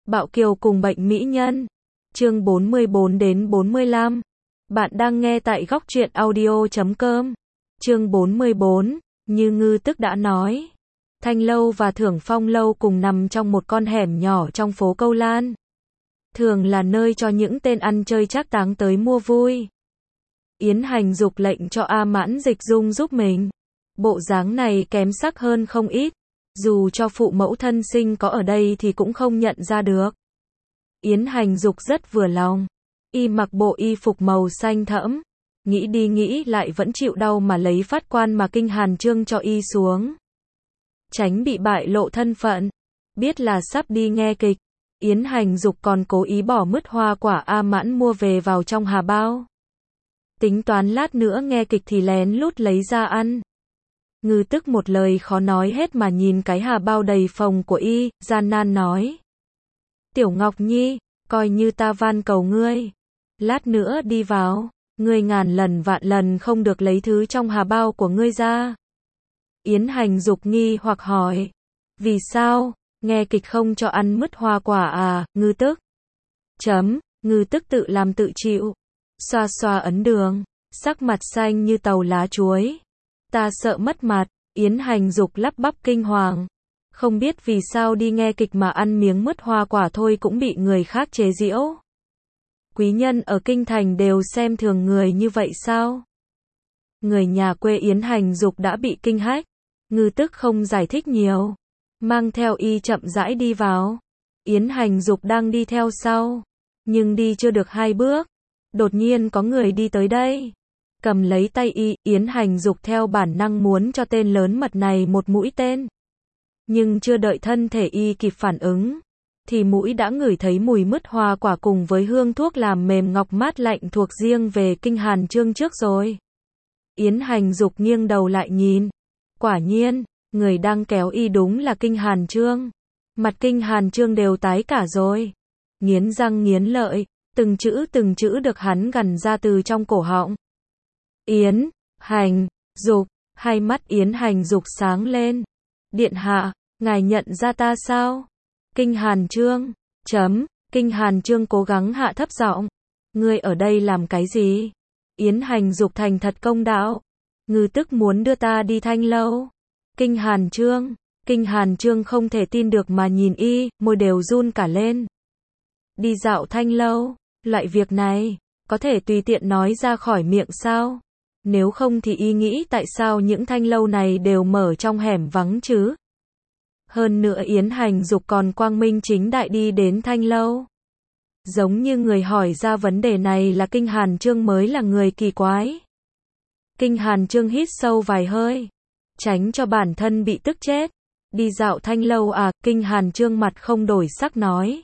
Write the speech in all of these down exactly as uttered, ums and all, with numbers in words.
Bạo Kiều cùng bệnh mỹ nhân. Chương bốn mươi bốn đến bốn mươi lăm. Bạn đang nghe tại góc truyện audio chấm com. Chương bốn mươi bốn, như Ngư Tức đã nói. Thanh Lâu và Thưởng Phong Lâu cùng nằm trong một con hẻm nhỏ trong phố Câu Lan. Thường là nơi cho những tên ăn chơi trác táng tới mua vui. Yến Hành giục lệnh cho A Mãn Dịch Dung giúp mình. Bộ dáng này kém sắc hơn không ít. Dù cho phụ mẫu thân sinh có ở đây thì cũng không nhận ra được. Yến Hành Dục rất vừa lòng. Y mặc bộ y phục màu xanh thẫm. Nghĩ đi nghĩ lại vẫn chịu đau mà lấy phát quan mà Kinh Hàn Chương cho y xuống. Tránh bị bại lộ thân phận. Biết là sắp đi nghe kịch. Yến Hành Dục còn cố ý bỏ mứt hoa quả A Mãn mua về vào trong hà bao. Tính toán lát nữa nghe kịch thì lén lút lấy ra ăn. Ngư Tức một lời khó nói hết mà nhìn cái hà bao đầy phồng của y, gian nan nói. Tiểu Ngọc Nhi, coi như ta van cầu ngươi. Lát nữa đi vào, ngươi ngàn lần vạn lần không được lấy thứ trong hà bao của ngươi ra. Yến Hành Dục nghi hoặc hỏi. Vì sao, nghe kịch không cho ăn mứt hoa quả à, Ngư Tức? Chấm, Ngư Tức tự làm tự chịu. Xoa xoa ấn đường, sắc mặt xanh như tàu lá chuối. Ta sợ mất mặt. Yến Hành Dục lắp bắp kinh hoàng. Không biết vì sao đi nghe kịch mà ăn miếng mứt hoa quả thôi cũng bị người khác chế giễu. Quý nhân ở kinh thành đều xem thường người như vậy sao? Người nhà quê Yến Hành Dục đã bị kinh hách. Ngư Tức không giải thích nhiều. Mang theo y chậm rãi đi vào. Yến Hành Dục đang đi theo sau. Nhưng đi chưa được hai bước. Đột nhiên có người đi tới đây. Cầm lấy tay y, Yến Hành Dục theo bản năng muốn cho tên lớn mật này một mũi tên. Nhưng chưa đợi thân thể y kịp phản ứng, thì mũi đã ngửi thấy mùi mứt hoa quả cùng với hương thuốc làm mềm ngọc mát lạnh thuộc riêng về Kinh Hàn Chương trước rồi. Yến Hành Dục nghiêng đầu lại nhìn. Quả nhiên, người đang kéo y đúng là Kinh Hàn Chương. Mặt Kinh Hàn Chương đều tái cả rồi. Nghiến răng nghiến lợi, từng chữ từng chữ được hắn gằn ra từ trong cổ họng. Yến Hành Dục, hai mắt Yến Hành Dục sáng lên. Điện hạ, ngài nhận ra ta sao? Kinh Hàn Chương. Chấm, Kinh Hàn Chương cố gắng hạ thấp giọng. Ngươi ở đây làm cái gì? Yến Hành Dục thành thật công đạo. Ngư Tức muốn đưa ta đi Thanh Lâu. Kinh Hàn Chương. Kinh Hàn Chương không thể tin được mà nhìn y, môi đều run cả lên. Đi dạo Thanh Lâu, loại việc này, có thể tùy tiện nói ra khỏi miệng sao? Nếu không thì y nghĩ tại sao những thanh lâu này đều mở trong hẻm vắng chứ? Hơn nữa Yến Hành Dục còn quang minh chính đại đi đến thanh lâu. Giống như người hỏi ra vấn đề này là Kinh Hàn Chương mới là người kỳ quái. Kinh Hàn Chương hít sâu vài hơi, tránh cho bản thân bị tức chết. Đi dạo thanh lâu à? Kinh Hàn Chương mặt không đổi sắc nói.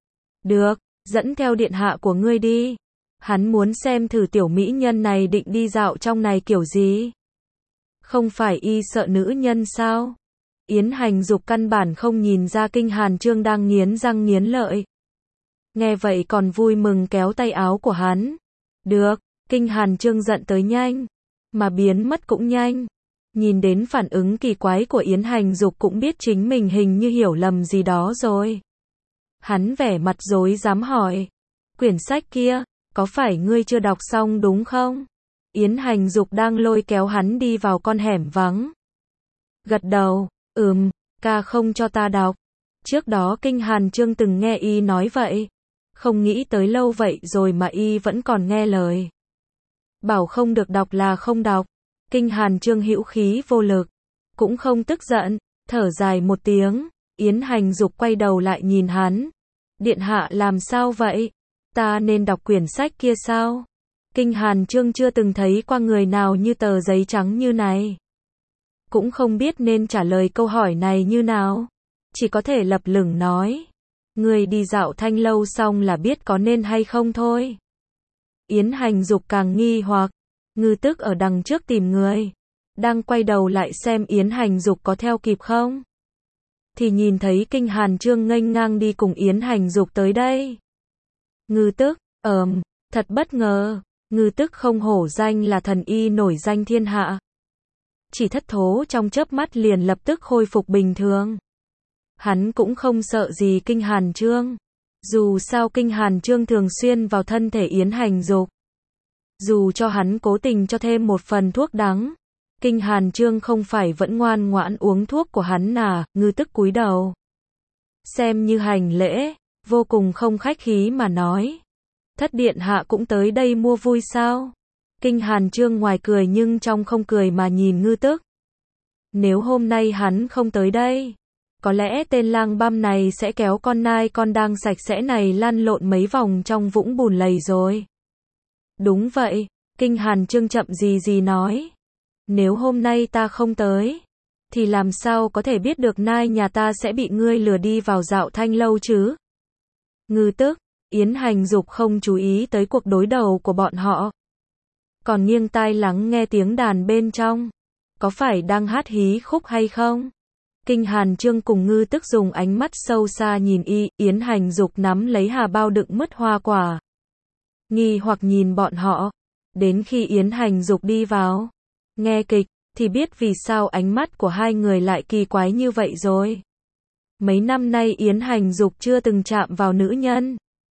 Được, dẫn theo điện hạ của ngươi đi. Hắn muốn xem thử tiểu mỹ nhân này định đi dạo trong này kiểu gì. Không phải y sợ nữ nhân sao? Yến Hành Dục căn bản không nhìn ra Kinh Hàn Chương đang nghiến răng nghiến lợi. Nghe vậy còn vui mừng kéo tay áo của hắn. Được, Kinh Hàn Chương giận tới nhanh, mà biến mất cũng nhanh. Nhìn đến phản ứng kỳ quái của Yến Hành Dục cũng biết chính mình hình như hiểu lầm gì đó rồi. Hắn vẻ mặt rối rắm hỏi. Quyển sách kia, có phải ngươi chưa đọc xong đúng không? Yến Hành Dục đang lôi kéo hắn đi vào con hẻm vắng. Gật đầu, ừm, ca không cho ta đọc. Trước đó Kinh Hàn Chương từng nghe y nói vậy. Không nghĩ tới lâu vậy rồi mà y vẫn còn nghe lời. Bảo không được đọc là không đọc. Kinh Hàn Chương hữu khí vô lực. Cũng không tức giận, thở dài một tiếng. Yến Hành Dục quay đầu lại nhìn hắn. Điện hạ làm sao vậy? Ta nên đọc quyển sách kia sao? Kinh Hàn Chương chưa từng thấy qua người nào như tờ giấy trắng như này. Cũng không biết nên trả lời câu hỏi này như nào. Chỉ có thể lập lửng nói. Người đi dạo thanh lâu xong là biết có nên hay không thôi. Yến Hành Dục càng nghi hoặc. Ngư Tức ở đằng trước tìm người. Đang quay đầu lại xem Yến Hành Dục có theo kịp không. Thì nhìn thấy Kinh Hàn Chương nghênh ngang đi cùng Yến Hành Dục tới đây. Ngư Tức, ờm, thật bất ngờ. Ngư Tức không hổ danh là thần y nổi danh thiên hạ. Chỉ thất thố trong chớp mắt liền lập tức khôi phục bình thường. Hắn cũng không sợ gì Kinh Hàn Chương. Dù sao Kinh Hàn Chương thường xuyên vào thân thể Yến Hành Dục. Dù cho hắn cố tình cho thêm một phần thuốc đắng, Kinh Hàn Chương không phải vẫn ngoan ngoãn uống thuốc của hắn à, Ngư Tức cúi đầu. Xem như hành lễ, vô cùng không khách khí mà nói. Thất điện hạ cũng tới đây mua vui sao? Kinh Hàn Chương ngoài cười nhưng trong không cười mà nhìn Ngư Tức. Nếu hôm nay hắn không tới đây, có lẽ tên lang băm này sẽ kéo con nai con đang sạch sẽ này lăn lộn mấy vòng trong vũng bùn lầy rồi. Đúng vậy, Kinh Hàn Chương chậm gì gì nói. Nếu hôm nay ta không tới, thì làm sao có thể biết được nai nhà ta sẽ bị ngươi lừa đi vào Dạo Thanh lâu chứ? Ngư Tức, Yến Hành Dục không chú ý tới cuộc đối đầu của bọn họ. Còn nghiêng tai lắng nghe tiếng đàn bên trong. Có phải đang hát hí khúc hay không? Kinh Hàn Chương cùng Ngư Tức dùng ánh mắt sâu xa nhìn y, Yến Hành Dục nắm lấy hà bao đựng mứt hoa quả. Nghi hoặc nhìn bọn họ. Đến khi Yến Hành Dục đi vào, nghe kịch, thì biết vì sao ánh mắt của hai người lại kỳ quái như vậy rồi. Mấy năm nay Yến Hành Dục chưa từng chạm vào nữ nhân.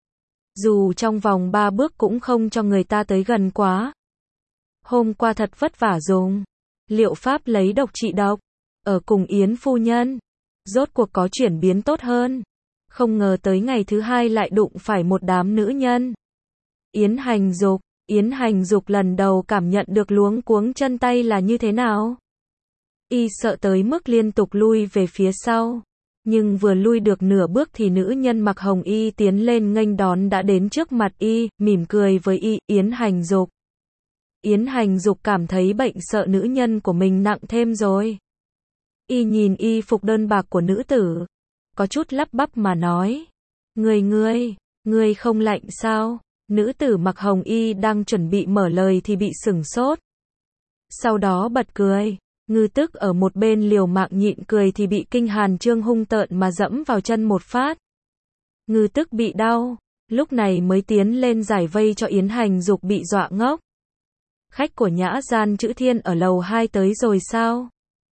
Dù trong vòng ba bước cũng không cho người ta tới gần quá. Hôm qua thật vất vả dùng liệu pháp lấy độc trị độc, ở cùng Yến phu nhân. Rốt cuộc có chuyển biến tốt hơn. Không ngờ tới ngày thứ hai lại đụng phải một đám nữ nhân. Yến Hành Dục, Yến Hành Dục lần đầu cảm nhận được luống cuống chân tay là như thế nào. Y sợ tới mức liên tục lui về phía sau. Nhưng vừa lui được nửa bước thì nữ nhân mặc hồng y tiến lên nghênh đón đã đến trước mặt y, mỉm cười với y, Yến Hành Dục. Yến Hành Dục cảm thấy bệnh sợ nữ nhân của mình nặng thêm rồi. Y nhìn y phục đơn bạc của nữ tử, có chút lắp bắp mà nói. Ngươi ngươi, ngươi không lạnh sao? Nữ tử mặc hồng y đang chuẩn bị mở lời thì bị sửng sốt. Sau đó bật cười. Ngư Tức ở một bên liều mạng nhịn cười thì bị Kinh Hàn Chương hung tợn mà dẫm vào chân một phát. Ngư Tức bị đau, lúc này mới tiến lên giải vây cho Yến Hành Dục bị dọa ngốc. Khách của nhã gian Chữ Thiên ở lầu hai tới rồi sao?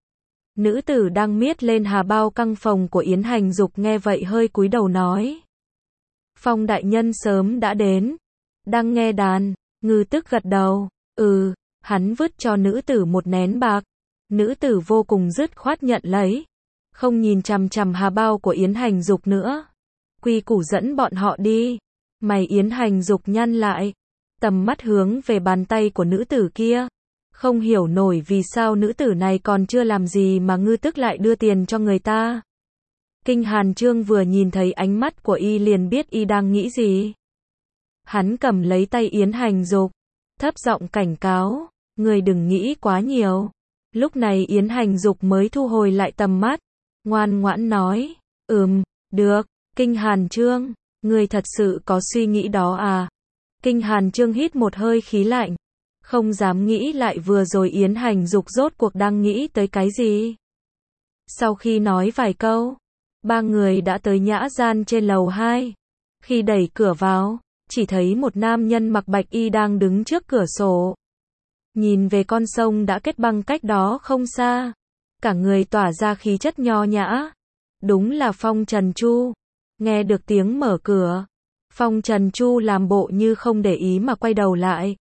Nữ tử đang miết lên hà bao căng phòng của Yến Hành Dục nghe vậy hơi cúi đầu nói. Phong đại nhân sớm đã đến. Đang nghe đàn. Ngư Tức gật đầu. Ừ, hắn vứt cho nữ tử một nén bạc. Nữ tử vô cùng dứt khoát nhận lấy. Không nhìn chằm chằm hà bao của Yến Hành Dục nữa. Quy củ dẫn bọn họ đi. Mày Yến Hành Dục nhăn lại. Tầm mắt hướng về bàn tay của nữ tử kia. Không hiểu nổi vì sao nữ tử này còn chưa làm gì mà Ngư Tức lại đưa tiền cho người ta. Kinh Hàn Chương vừa nhìn thấy ánh mắt của y liền biết y đang nghĩ gì. Hắn cầm lấy tay Yến Hành Dục, thấp giọng cảnh cáo, người đừng nghĩ quá nhiều. Lúc này Yến Hành Dục mới thu hồi lại tầm mắt, ngoan ngoãn nói, ừm, được, Kinh Hàn Chương, người thật sự có suy nghĩ đó à? Kinh Hàn Chương hít một hơi khí lạnh, không dám nghĩ lại vừa rồi Yến Hành Dục rốt cuộc đang nghĩ tới cái gì. Sau khi nói vài câu, ba người đã tới nhã gian trên lầu hai. Khi đẩy cửa vào, chỉ thấy một nam nhân mặc bạch y đang đứng trước cửa sổ. Nhìn về con sông đã kết băng cách đó không xa. Cả người tỏa ra khí chất nho nhã. Đúng là Phong Trần Chu. Nghe được tiếng mở cửa, Phong Trần Chu làm bộ như không để ý mà quay đầu lại.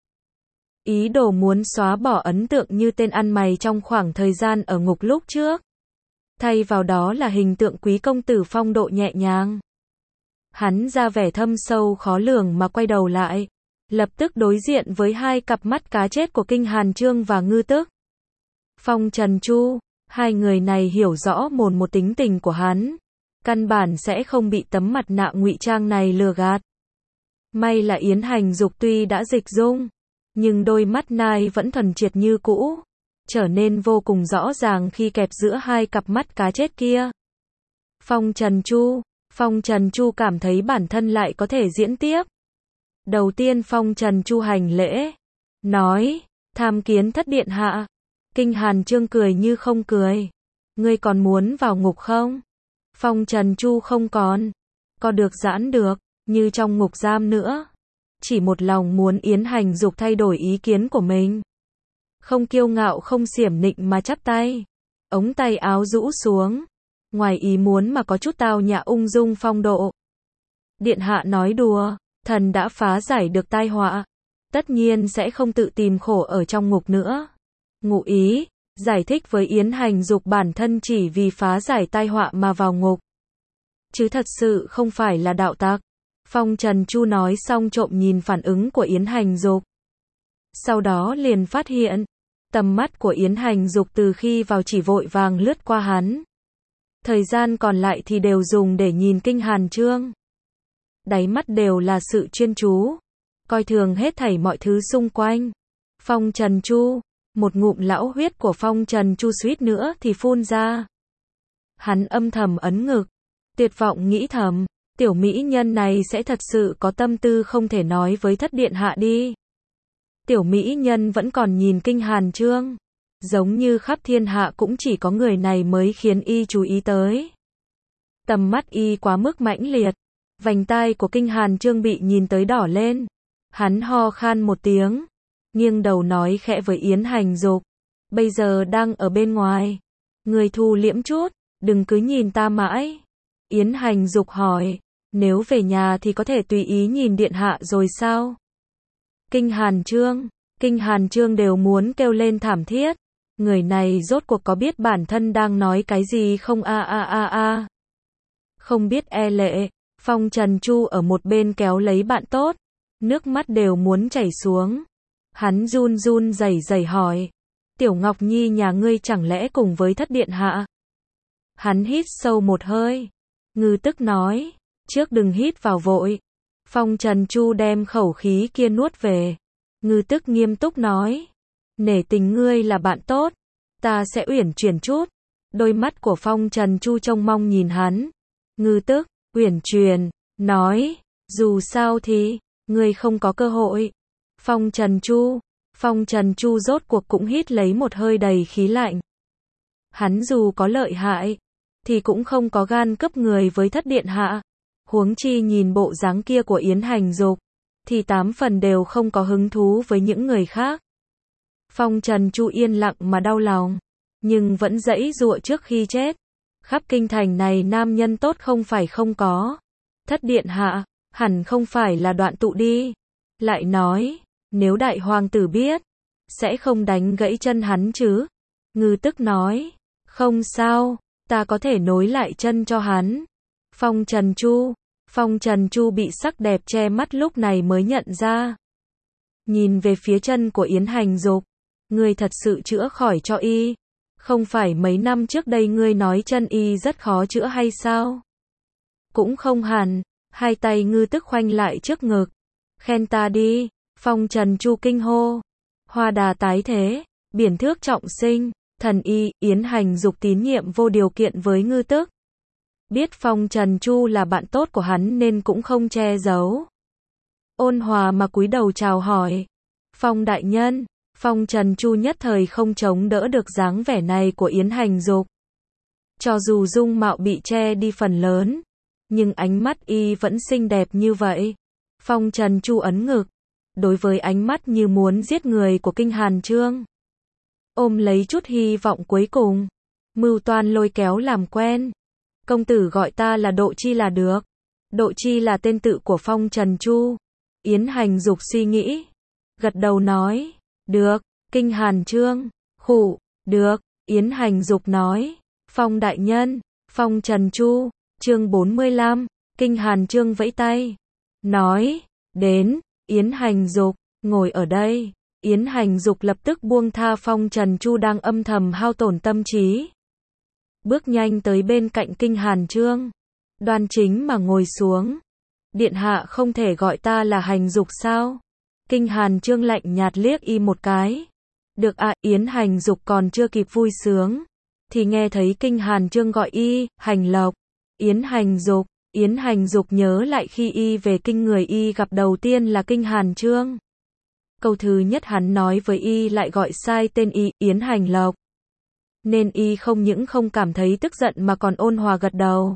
Ý đồ muốn xóa bỏ ấn tượng như tên ăn mày trong khoảng thời gian ở ngục lúc trước. Thay vào đó là hình tượng quý công tử phong độ nhẹ nhàng. Hắn ra vẻ thâm sâu khó lường mà quay đầu lại. Lập tức đối diện với hai cặp mắt cá chết của Kinh Hàn Chương và Ngư Tức. Phong Trần Chu, hai người này hiểu rõ mồn một tính tình của hắn. Căn bản sẽ không bị tấm mặt nạ ngụy trang này lừa gạt. May là Yến Hành Dục tuy đã dịch dung, nhưng đôi mắt nai vẫn thuần triệt như cũ. Trở nên vô cùng rõ ràng khi kẹp giữa hai cặp mắt cá chết kia. Phong Trần Chu, Phong Trần Chu cảm thấy bản thân lại có thể diễn tiếp. Đầu tiên Phong Trần Chu hành lễ, nói, tham kiến thất điện hạ. Kinh Hàn Chương cười như không cười. Ngươi còn muốn vào ngục không? Phong Trần Chu không còn, có được giãn được, như trong ngục giam nữa. Chỉ một lòng muốn Yến Hành Dục thay đổi ý kiến của mình. Không kiêu ngạo không xiểm nịnh mà chắp tay. Ống tay áo rũ xuống. Ngoài ý muốn mà có chút tao nhã ung dung phong độ. Điện hạ nói đùa, thần đã phá giải được tai họa, tất nhiên sẽ không tự tìm khổ ở trong ngục nữa. Ngụ ý, giải thích với Yến Hành Dục bản thân chỉ vì phá giải tai họa mà vào ngục, chứ thật sự không phải là đạo tặc. Phong Trần Chu nói xong trộm nhìn phản ứng của Yến Hành Dục. Sau đó liền phát hiện, tầm mắt của Yến Hành Dục từ khi vào chỉ vội vàng lướt qua hắn. Thời gian còn lại thì đều dùng để nhìn Kinh Hàn Chương. Đáy mắt đều là sự chuyên chú, coi thường hết thảy mọi thứ xung quanh. Phong Trần Chu, một ngụm lão huyết của Phong Trần Chu suýt nữa thì phun ra. Hắn âm thầm ấn ngực, tuyệt vọng nghĩ thầm, tiểu mỹ nhân này sẽ thật sự có tâm tư không thể nói với thất điện hạ đi. Tiểu mỹ nhân vẫn còn nhìn Kinh Hàn Chương, giống như khắp thiên hạ cũng chỉ có người này mới khiến y chú ý tới. Tầm mắt y quá mức mãnh liệt, vành tai của Kinh Hàn Chương bị nhìn tới đỏ lên. Hắn ho khan một tiếng, nghiêng đầu nói khẽ với Yến Hành Dục, bây giờ đang ở bên ngoài, người thu liễm chút, đừng cứ nhìn ta mãi. Yến Hành Dục hỏi, nếu về nhà thì có thể tùy ý nhìn điện hạ rồi sao? Kinh Hàn Chương, Kinh Hàn Chương đều muốn kêu lên thảm thiết. Người này rốt cuộc có biết bản thân đang nói cái gì không a a a a. Không biết e lệ, Phong Trần Chu ở một bên kéo lấy bạn tốt, nước mắt đều muốn chảy xuống. Hắn run run rẩy rẩy hỏi, Tiểu Ngọc Nhi nhà ngươi chẳng lẽ cùng với thất điện hạ? Hắn hít sâu một hơi. Ngư Tức nói, trước đừng hít vào vội. Phong Trần Chu đem khẩu khí kia nuốt về. Ngư Tức nghiêm túc nói, nể tình ngươi là bạn tốt, ta sẽ uyển chuyển chút. Đôi mắt của Phong Trần Chu trông mong nhìn hắn. Ngư Tức, uyển chuyển, nói, dù sao thì, ngươi không có cơ hội. Phong Trần Chu, Phong Trần Chu rốt cuộc cũng hít lấy một hơi đầy khí lạnh. Hắn dù có lợi hại, thì cũng không có gan cướp người với thất điện hạ. Huống chi nhìn bộ dáng kia của Yến Hành Dục, thì tám phần đều không có hứng thú với những người khác. Phong Trần Chu yên lặng mà đau lòng, nhưng vẫn giãy giụa trước khi chết. Khắp kinh thành này nam nhân tốt không phải không có. Thất điện hạ, hẳn không phải là Đoạn Tụ đi. Lại nói, nếu đại hoàng tử biết, sẽ không đánh gãy chân hắn chứ. Ngư Tức nói, không sao, ta có thể nối lại chân cho hắn. Phong Trần Chu, Phong Trần Chu bị sắc đẹp che mắt lúc này mới nhận ra. Nhìn về phía chân của Yến Hành Dục, ngươi thật sự chữa khỏi cho y. Không phải mấy năm trước đây ngươi nói chân y rất khó chữa hay sao? Cũng không hẳn. Hai tay Ngư Tức khoanh lại trước ngực. Khen ta đi. Phong Trần Chu kinh hô. Hoa đà tái thế, biển thước trọng sinh, thần y, Yến Hành Dục tín nhiệm vô điều kiện với Ngư Tức. Biết Phong Trần Chu là bạn tốt của hắn nên cũng không che giấu. Ôn hòa mà cúi đầu chào hỏi. Phong đại nhân, Phong Trần Chu nhất thời không chống đỡ được dáng vẻ này của Yến Hành Dục. Cho dù dung mạo bị che đi phần lớn, nhưng ánh mắt y vẫn xinh đẹp như vậy. Phong Trần Chu ấn ngực, đối với ánh mắt như muốn giết người của Kinh Hàn Chương, ôm lấy chút hy vọng cuối cùng, mưu toan lôi kéo làm quen. Công tử gọi ta là Độ Chi là được. Độ Chi là tên tự của Phong Trần Chu. Yến Hành Dục suy nghĩ, gật đầu nói, được. Kinh Hàn Chương, khụ, được. Yến Hành Dục nói, Phong đại nhân, Phong Trần Chu, chương bốn mươi lăm, Kinh Hàn Chương vẫy tay, nói, đến. Yến Hành Dục, ngồi ở đây. Yến Hành Dục lập tức buông tha Phong Trần Chu đang âm thầm hao tổn tâm trí. Bước nhanh tới bên cạnh Kinh Hàn Chương, đoan chính mà ngồi xuống. Điện hạ không thể gọi ta là Hành Dục sao? Kinh Hàn Chương lạnh nhạt liếc y một cái. Được ạ. À, Yến Hành Dục còn chưa kịp vui sướng, thì nghe thấy Kinh Hàn Chương gọi y, Hành Lộc. Yến Hành Dục, Yến Hành Dục nhớ lại khi y về kinh người y gặp đầu tiên là Kinh Hàn Chương. Câu thứ nhất hắn nói với y lại gọi sai tên y, Yến Hành Lộc. Nên y không những không cảm thấy tức giận mà còn ôn hòa gật đầu.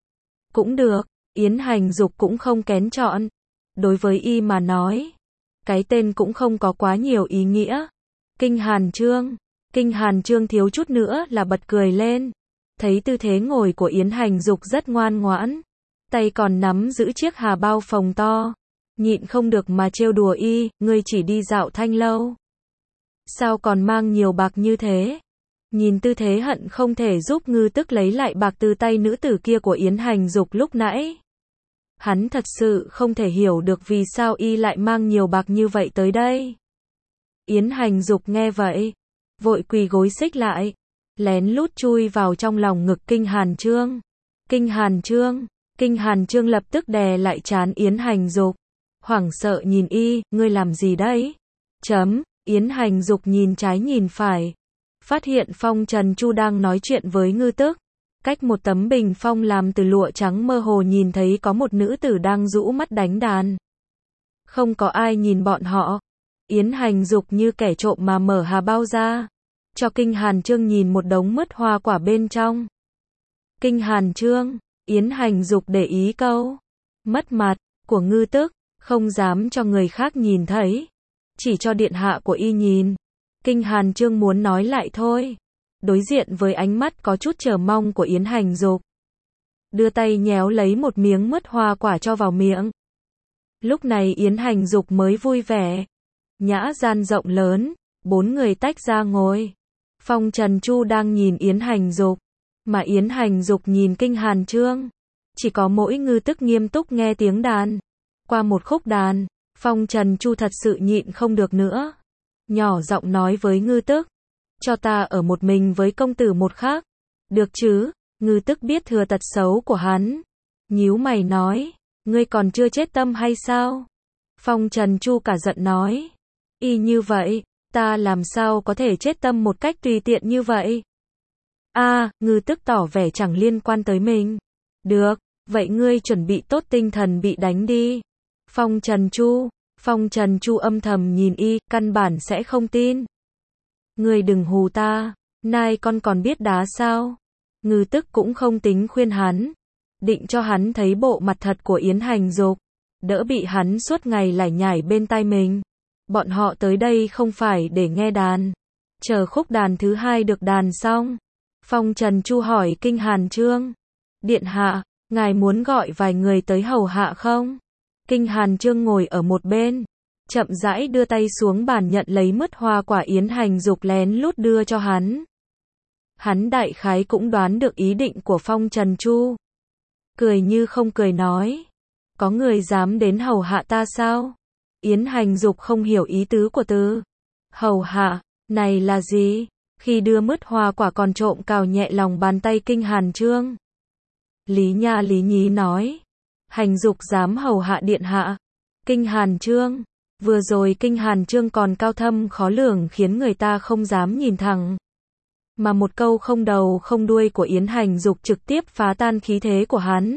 Cũng được, Yến Hành Dục cũng không kén chọn. Đối với y mà nói, cái tên cũng không có quá nhiều ý nghĩa. Kinh Hàn Chương, Kinh Hàn Chương thiếu chút nữa là bật cười lên. Thấy tư thế ngồi của Yến Hành Dục rất ngoan ngoãn, tay còn nắm giữ chiếc hà bao phồng to. Nhịn không được mà trêu đùa y, ngươi chỉ đi dạo thanh lâu. Sao còn mang nhiều bạc như thế? Nhìn tư thế hận không thể giúp Ngư Tức lấy lại bạc từ tay nữ tử kia của Yến Hành Dục lúc nãy. Hắn thật sự không thể hiểu được vì sao y lại mang nhiều bạc như vậy tới đây. Yến Hành Dục nghe vậy, vội quỳ gối xích lại, lén lút chui vào trong lòng ngực Kinh Hàn Chương. Kinh Hàn Chương, Kinh Hàn Chương lập tức đè lại trán Yến Hành Dục, hoảng sợ nhìn y, ngươi làm gì đấy? Chấm, Yến Hành Dục nhìn trái nhìn phải, phát hiện Phong Trần Chu đang nói chuyện với Ngư Tức. Cách một tấm bình phong làm từ lụa trắng mơ hồ nhìn thấy có một nữ tử đang rũ mắt đánh đàn. Không có ai nhìn bọn họ. Yến Hành Dục như kẻ trộm mà mở hà bao ra, cho Kinh Hàn Chương nhìn một đống mứt hoa quả bên trong. Kinh Hàn Chương, Yến Hành Dục để ý câu mất mặt của Ngư Tức, không dám cho người khác nhìn thấy, chỉ cho điện hạ của y nhìn. Kinh Hàn Chương muốn nói lại thôi, đối diện với ánh mắt có chút chờ mong của Yến Hành Dục, đưa tay nhéo lấy một miếng mứt hoa quả cho vào miệng. Lúc này Yến Hành Dục mới vui vẻ. Nhã gian rộng lớn, bốn người tách ra ngồi. Phong Trần Chu đang nhìn Yến Hành Dục, mà Yến Hành Dục nhìn Kinh Hàn Chương. Chỉ có mỗi Ngư Tức nghiêm túc nghe tiếng đàn. Qua một khúc đàn, Phong Trần Chu thật sự nhịn không được nữa. Nhỏ giọng nói với Ngư Tức, cho ta ở một mình với công tử một khắc. Được chứ? Ngư Tức biết thừa tật xấu của hắn, nhíu mày nói, ngươi còn chưa chết tâm hay sao? Phong Trần Chu cả giận nói, y như vậy, ta làm sao có thể chết tâm một cách tùy tiện như vậy? A, à, Ngư Tức tỏ vẻ chẳng liên quan tới mình. Được, vậy ngươi chuẩn bị tốt tinh thần bị đánh đi. Phong Trần Chu, Phong Trần Chu âm thầm nhìn y, căn bản sẽ không tin. Ngươi đừng hù ta, nai con còn biết đá sao? Ngư Tức cũng không tính khuyên hắn, định cho hắn thấy bộ mặt thật của Yến Hành Dục, đỡ bị hắn suốt ngày lải nhải bên tai mình. Bọn họ tới đây không phải để nghe đàn, chờ khúc đàn thứ hai được đàn xong. Phong Trần Chu hỏi Kinh Hàn Chương, điện hạ, ngài muốn gọi vài người tới hầu hạ không? Kinh Hàn Chương ngồi ở một bên, chậm rãi đưa tay xuống bàn nhận lấy mứt hoa quả Yến Hành Dục lén lút đưa cho hắn. Hắn đại khái cũng đoán được ý định của Phong Trần Chu, cười như không cười nói, có người dám đến hầu hạ ta sao? Yến Hành Dục không hiểu ý tứ của từ hầu hạ này là gì, khi đưa mứt hoa quả còn trộm cào nhẹ lòng bàn tay Kinh Hàn Chương. Lý Nha Lý Nhí nói, Hành Dục dám hầu hạ điện hạ. Kinh Hàn Chương, vừa rồi Kinh Hàn Chương còn cao thâm khó lường khiến người ta không dám nhìn thẳng. Mà một câu không đầu không đuôi của Yến Hành Dục trực tiếp phá tan khí thế của hắn.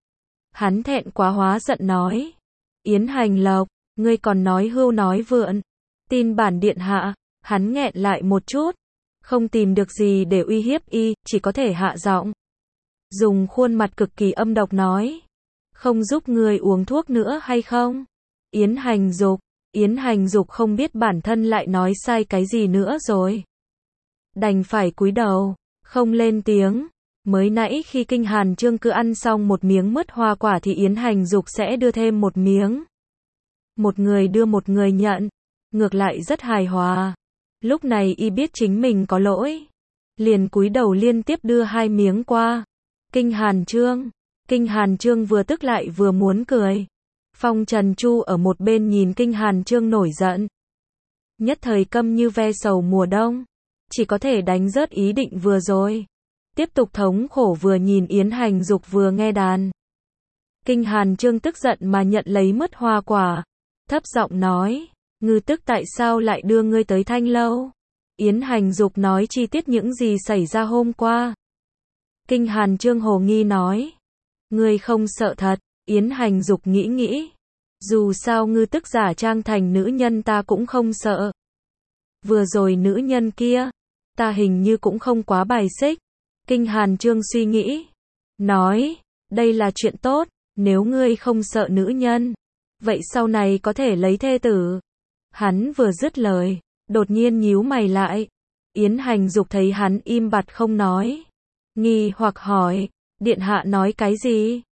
Hắn thẹn quá hóa giận nói, Yến Hành Lộc, ngươi còn nói hưu nói vượn, tin bản điện hạ. Hắn nghẹn lại một chút, không tìm được gì để uy hiếp y, chỉ có thể hạ giọng, dùng khuôn mặt cực kỳ âm độc nói, không giúp người uống thuốc nữa hay không? Yến Hành Dục, Yến Hành Dục không biết bản thân lại nói sai cái gì nữa rồi, đành phải cúi đầu, không lên tiếng. Mới nãy khi Kinh Hàn Chương cứ ăn xong một miếng mứt hoa quả thì Yến Hành Dục sẽ đưa thêm một miếng. Một người đưa một người nhận, ngược lại rất hài hòa. Lúc này y biết chính mình có lỗi, liền cúi đầu liên tiếp đưa hai miếng qua. Kinh Hàn Chương, Kinh Hàn Chương vừa tức lại vừa muốn cười. Phong Trần Chu ở một bên nhìn Kinh Hàn Chương nổi giận, nhất thời câm như ve sầu mùa đông, chỉ có thể đánh rớt ý định vừa rồi, tiếp tục thống khổ vừa nhìn Yến Hành Dục vừa nghe đàn. Kinh Hàn Chương tức giận mà nhận lấy mứt hoa quả, thấp giọng nói, Ngư Tức tại sao lại đưa ngươi tới thanh lâu? Yến Hành Dục nói chi tiết những gì xảy ra hôm qua. Kinh Hàn Chương hồ nghi nói, ngươi không sợ thật? Yến Hành Dục nghĩ nghĩ, dù sao Ngư Tức giả trang thành nữ nhân ta cũng không sợ. Vừa rồi nữ nhân kia, ta hình như cũng không quá bài xích. Kinh Hàn Chương suy nghĩ, nói, đây là chuyện tốt, nếu ngươi không sợ nữ nhân, vậy sau này có thể lấy thê tử. Hắn vừa dứt lời, đột nhiên nhíu mày lại. Yến Hành Dục thấy hắn im bặt không nói, nghi hoặc hỏi, điện hạ nói cái gì?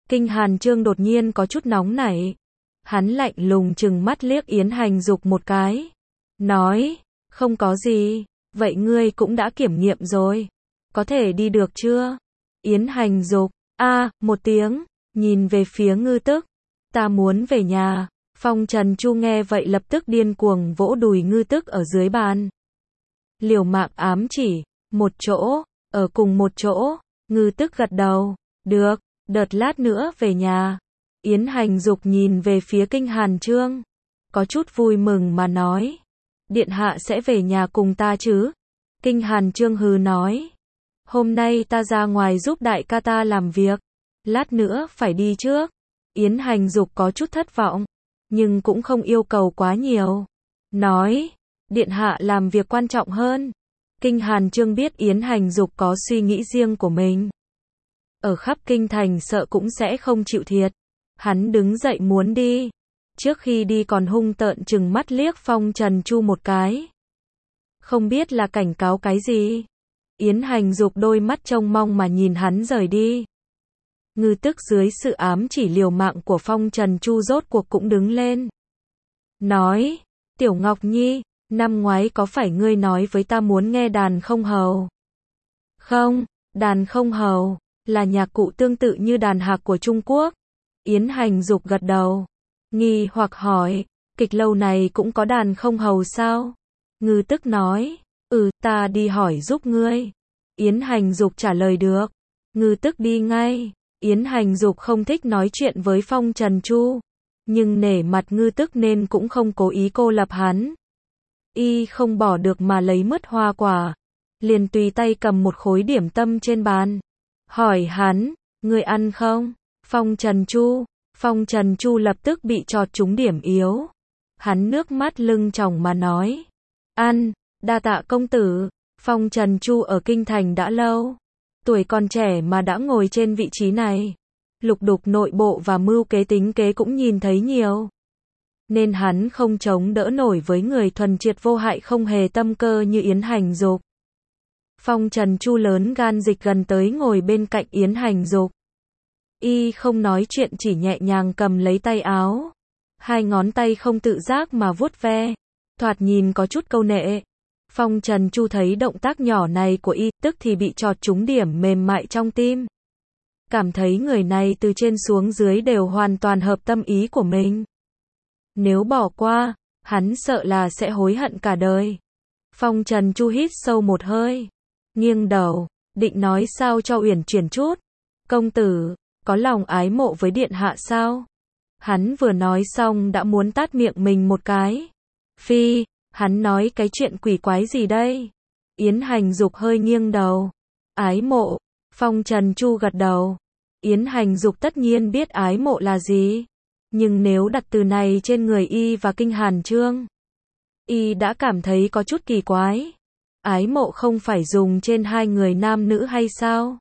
Kinh Hàn Chương đột nhiên có chút nóng nảy. Hắn lạnh lùng trừng mắt liếc Yến Hành Dục một cái. Nói, không có gì, vậy ngươi cũng đã kiểm nghiệm rồi. Có thể đi được chưa? Yến Hành Dục, a một tiếng, nhìn về phía Ngư Tức. Ta muốn về nhà. Phong Trần Chu nghe vậy lập tức điên cuồng vỗ đùi Ngư Tức ở dưới bàn. Liều mạng ám chỉ, một chỗ, ở cùng một chỗ. Ngư Tức gật đầu, được, đợt lát nữa về nhà. Yến Hành Dục nhìn về phía Kinh Hàn Chương, có chút vui mừng mà nói, điện hạ sẽ về nhà cùng ta chứ? Kinh Hàn Chương hừ nói, hôm nay ta ra ngoài giúp đại ca ta làm việc, lát nữa phải đi trước. Yến Hành Dục có chút thất vọng, nhưng cũng không yêu cầu quá nhiều. Nói, điện hạ làm việc quan trọng hơn. Kinh Hàn Chương biết Yến Hành Dục có suy nghĩ riêng của mình. Ở khắp kinh thành sợ cũng sẽ không chịu thiệt. Hắn đứng dậy muốn đi. Trước khi đi còn hung tợn trừng mắt liếc Phong Trần Chu một cái. Không biết là cảnh cáo cái gì. Yến Hành Dục đôi mắt trông mong mà nhìn hắn rời đi. Ngư Tức dưới sự ám chỉ liều mạng của Phong Trần Chu rốt cuộc cũng đứng lên. Nói, Tiểu Ngọc Nhi, năm ngoái có phải ngươi nói với ta muốn nghe đàn không hầu? Không, đàn không hầu, là nhạc cụ tương tự như đàn hạc của Trung Quốc. Yến Hành Dục gật đầu, nghi hoặc hỏi, kịch lâu này cũng có đàn không hầu sao? Ngư Tức nói, ừ, ta đi hỏi giúp ngươi. Yến Hành Dục trả lời được. Ngư Tức đi ngay. Yến Hành Dục không thích nói chuyện với Phong Trần Chu, nhưng nể mặt Ngư Tức nên cũng không cố ý cô lập hắn. Y không bỏ được mà lấy mứt hoa quả, liền tùy tay cầm một khối điểm tâm trên bàn, hỏi hắn, ngươi ăn không? Phong Trần Chu, Phong Trần Chu lập tức bị chọt trúng điểm yếu. Hắn nước mắt lưng tròng mà nói, ăn, đa tạ công tử. Phong Trần Chu ở kinh thành đã lâu, tuổi còn trẻ mà đã ngồi trên vị trí này, lục đục nội bộ và mưu kế tính kế cũng nhìn thấy nhiều, nên hắn không chống đỡ nổi với người thuần triệt vô hại không hề tâm cơ như Yến Hành Dục. Phong Trần Chu lớn gan dịch gần tới ngồi bên cạnh Yến Hành Dục. Y không nói chuyện, chỉ nhẹ nhàng cầm lấy tay áo, hai ngón tay không tự giác mà vuốt ve, thoạt nhìn có chút câu nệ. Phong Trần Chu thấy động tác nhỏ này của Y, tức thì bị chọt trúng điểm mềm mại trong tim. Cảm thấy người này từ trên xuống dưới đều hoàn toàn hợp tâm ý của mình. Nếu bỏ qua, hắn sợ là sẽ hối hận cả đời. Phong Trần Chu hít sâu một hơi, nghiêng đầu, định nói sao cho uyển chuyển chút. Công tử, có lòng ái mộ với điện hạ sao? Hắn vừa nói xong đã muốn tát miệng mình một cái. Phi, hắn nói cái chuyện quỷ quái gì đây? Yến Hành Dục hơi nghiêng đầu. Ái mộ. Phong Trần Chu gật đầu. Yến Hành Dục tất nhiên biết ái mộ là gì. Nhưng nếu đặt từ này trên người Y và Kinh Hàn Chương, Y đã cảm thấy có chút kỳ quái. Ái mộ không phải dùng trên hai người nam nữ hay sao?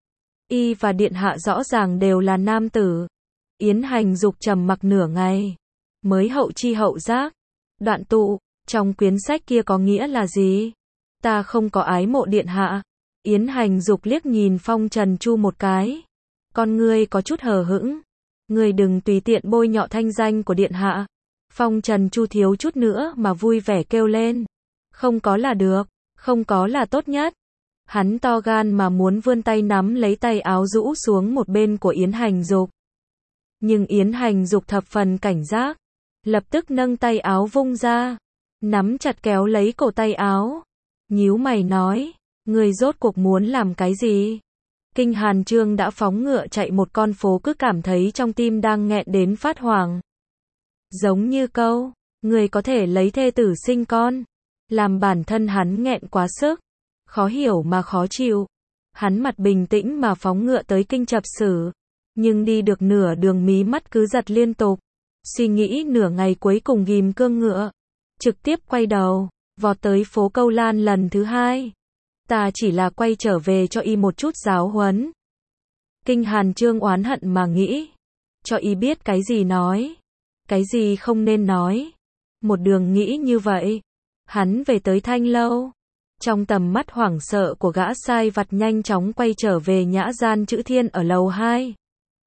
Y và điện hạ rõ ràng đều là nam tử. Yến Hành Dục trầm mặc nửa ngày, mới hậu chi hậu giác. Đoạn tụ, trong quyển sách kia có nghĩa là gì? Ta không có ái mộ điện hạ. Yến Hành Dục liếc nhìn Phong Trần Chu một cái. Con ngươi có chút hờ hững. Ngươi đừng tùy tiện bôi nhọ thanh danh của điện hạ. Phong Trần Chu thiếu chút nữa mà vui vẻ kêu lên. Không có là được, không có là tốt nhất. Hắn to gan mà muốn vươn tay nắm lấy tay áo rũ xuống một bên của Yến Hành Dục. Nhưng Yến Hành Dục thập phần cảnh giác, lập tức nâng tay áo vung ra, nắm chặt kéo lấy cổ tay áo, nhíu mày nói, ngươi rốt cuộc muốn làm cái gì? Kinh Hàn Chương đã phóng ngựa chạy một con phố, cứ cảm thấy trong tim đang nghẹn đến phát hoảng. Giống như câu, người có thể lấy thê tử sinh con, làm bản thân hắn nghẹn quá sức, khó hiểu mà khó chịu. Hắn mặt bình tĩnh mà phóng ngựa tới Kinh Chập Sử, nhưng đi được nửa đường mí mắt cứ giật liên tục. Suy nghĩ nửa ngày cuối cùng ghim cương ngựa, trực tiếp quay đầu, vọt tới phố Câu Lan lần thứ hai. Ta chỉ là quay trở về cho Y một chút giáo huấn. Kinh Hàn Chương oán hận mà nghĩ, cho Y biết cái gì nói, cái gì không nên nói. Một đường nghĩ như vậy, hắn về tới Thanh Lâu. Trong tầm mắt hoảng sợ của gã sai vặt nhanh chóng quay trở về nhã gian Chữ Thiên ở lầu hai.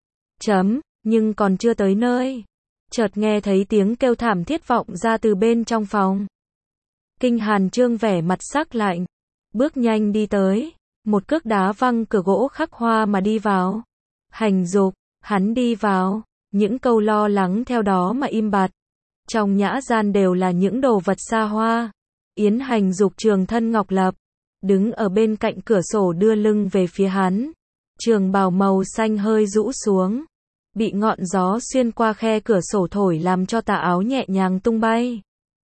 Chấm, nhưng còn chưa tới nơi. Chợt nghe thấy tiếng kêu thảm thiết vọng ra từ bên trong phòng. Kinh Hàn Chương vẻ mặt sắc lạnh, bước nhanh đi tới, một cước đá văng cửa gỗ khắc hoa mà đi vào. Hành Dục, hắn đi vào, những câu lo lắng theo đó mà im bặt. Trong nhã gian đều là những đồ vật xa hoa. Yến Hành Dục trường thân ngọc lập, đứng ở bên cạnh cửa sổ đưa lưng về phía hắn. Trường bào màu xanh hơi rũ xuống, bị ngọn gió xuyên qua khe cửa sổ thổi làm cho tà áo nhẹ nhàng tung bay.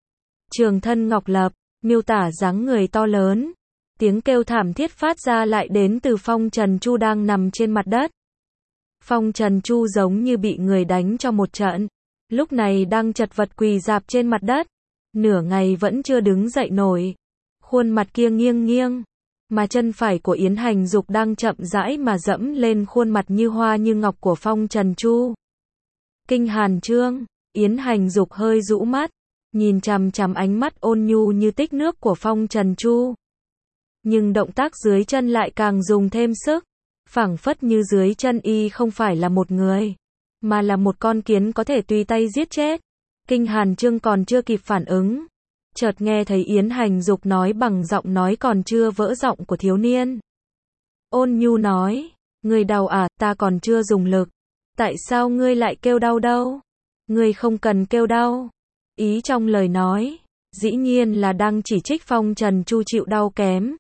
Trường thân ngọc lập, miêu tả dáng người to lớn. Tiếng kêu thảm thiết phát ra lại đến từ Phong Trần Chu đang nằm trên mặt đất. Phong Trần Chu giống như bị người đánh cho một trận, lúc này đang chật vật quỳ rạp trên mặt đất, nửa ngày vẫn chưa đứng dậy nổi. Khuôn mặt kia nghiêng nghiêng, mà chân phải của Yến Hành Dục đang chậm rãi mà dẫm lên khuôn mặt như hoa như ngọc của Phong Trần Chu. Kinh Hàn Chương, Yến Hành Dục hơi rũ mắt, nhìn chằm chằm ánh mắt ôn nhu như tích nước của Phong Trần Chu. Nhưng động tác dưới chân lại càng dùng thêm sức, phảng phất như dưới chân y không phải là một người, mà là một con kiến có thể tùy tay giết chết. Kinh Hàn Chương còn chưa kịp phản ứng, chợt nghe thấy Yến Hành Dục nói bằng giọng nói còn chưa vỡ giọng của thiếu niên. Ôn nhu nói, ngươi đau à, ta còn chưa dùng lực. Tại sao ngươi lại kêu đau đâu? Ngươi không cần kêu đau. Ý trong lời nói, dĩ nhiên là đang chỉ trích Phong Trần Chu chịu đau kém.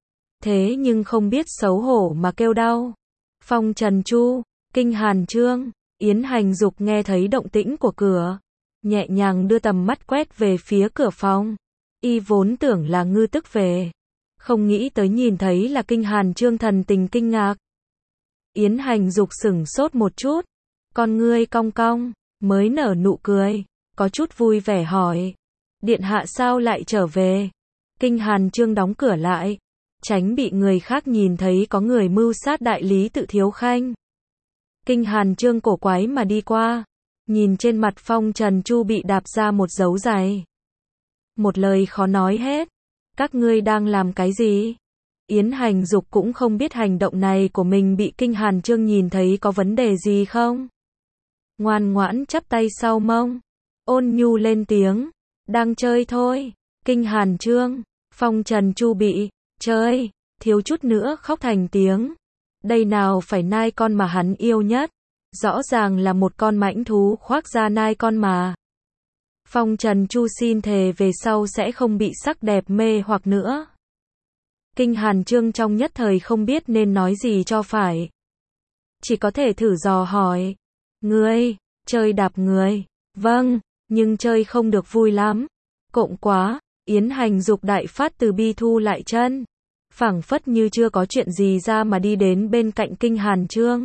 Thế nhưng không biết xấu hổ mà kêu đau. Phong Trần Chu, Kinh Hàn Chương, Yến Hành Dục nghe thấy động tĩnh của cửa, nhẹ nhàng đưa tầm mắt quét về phía cửa phòng. Y vốn tưởng là Ngư Tức về, không nghĩ tới nhìn thấy là Kinh Hàn Chương thần tình kinh ngạc. Yến Hành Dục sửng sốt một chút, con ngươi cong cong, mới nở nụ cười, có chút vui vẻ hỏi, điện hạ sao lại trở về? Kinh Hàn Chương đóng cửa lại, tránh bị người khác nhìn thấy có người mưu sát đại lý Tự Thiếu Khanh. Kinh Hàn Chương cổ quái mà đi qua, nhìn trên mặt Phong Trần Chu bị đạp ra một dấu dày. Một lời khó nói hết. Các ngươi đang làm cái gì? Yến Hành Dục cũng không biết hành động này của mình bị Kinh Hàn Chương nhìn thấy có vấn đề gì không. Ngoan ngoãn chắp tay sau mông, ôn nhu lên tiếng, đang chơi thôi. Kinh Hàn Chương, Phong Trần Chu bị chơi, thiếu chút nữa khóc thành tiếng. Đây nào phải nai con mà hắn yêu nhất, rõ ràng là một con mãnh thú khoác da nai con mà. Phong Trần Chu xin thề về sau sẽ không bị sắc đẹp mê hoặc nữa. Kinh Hàn Chương trong nhất thời không biết nên nói gì cho phải, chỉ có thể thử dò hỏi, ngươi, chơi đạp người? Vâng, nhưng chơi không được vui lắm. Cộng quá. Yến Hành Dục đại phát từ bi thu lại chân, phảng phất như chưa có chuyện gì ra mà đi đến bên cạnh Kinh Hàn Chương,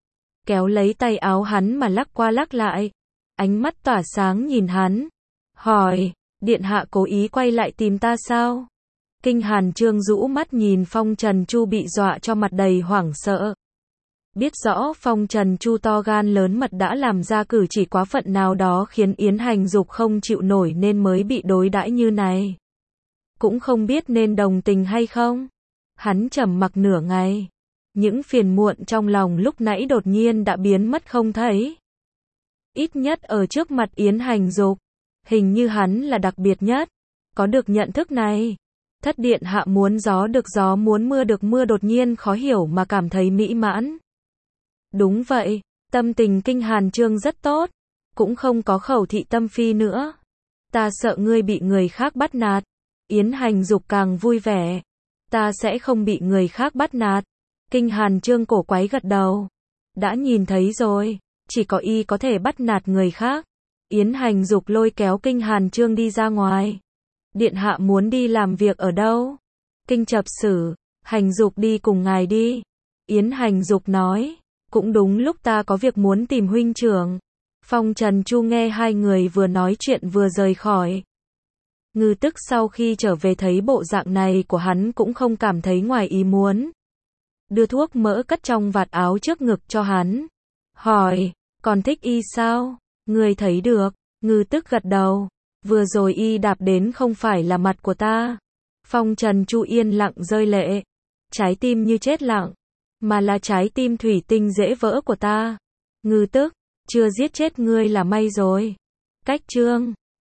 kéo lấy tay áo hắn mà lắc qua lắc lại, ánh mắt tỏa sáng nhìn hắn, hỏi, điện hạ cố ý quay lại tìm ta sao? Kinh Hàn Chương rũ mắt nhìn Phong Trần Chu bị dọa cho mặt đầy hoảng sợ. Biết rõ Phong Trần Chu to gan lớn mật đã làm ra cử chỉ quá phận nào đó khiến Yến Hành Dục không chịu nổi nên mới bị đối đãi như này. Cũng không biết nên đồng tình hay không. Hắn trầm mặc nửa ngày. Những phiền muộn trong lòng lúc nãy đột nhiên đã biến mất không thấy. Ít nhất ở trước mặt Yến Hành Dục, hình như hắn là đặc biệt nhất. Có được nhận thức này, thất điện hạ muốn gió được gió muốn mưa được mưa đột nhiên khó hiểu mà cảm thấy mỹ mãn. Đúng vậy, tâm tình Kinh Hàn Chương rất tốt, cũng không có khẩu thị tâm phi nữa. Ta sợ ngươi bị người khác bắt nạt. Yến Hành Dục càng vui vẻ. Ta sẽ không bị người khác bắt nạt. Kinh Hàn Chương cổ quái gật đầu. Đã nhìn thấy rồi, chỉ có y có thể bắt nạt người khác. Yến Hành Dục lôi kéo Kinh Hàn Chương đi ra ngoài. Điện hạ muốn đi làm việc ở đâu? Kinh Chập Sử, Hành Dục đi cùng ngài đi. Yến Hành Dục nói, cũng đúng lúc ta có việc muốn tìm huynh trưởng. Phong Trần Chu nghe hai người vừa nói chuyện vừa rời khỏi. Ngư Tức sau khi trở về thấy bộ dạng này của hắn cũng không cảm thấy ngoài ý muốn. Đưa thuốc mỡ cất trong vạt áo trước ngực cho hắn. Hỏi, còn thích y sao? Người thấy được. Ngư Tức gật đầu. Vừa rồi y đạp đến không phải là mặt của ta. Phong Trần Chu yên lặng rơi lệ. Trái tim như chết lặng. Mà là trái tim thủy tinh dễ vỡ của ta. Ngư tức, chưa giết chết ngươi là may rồi. Cách chương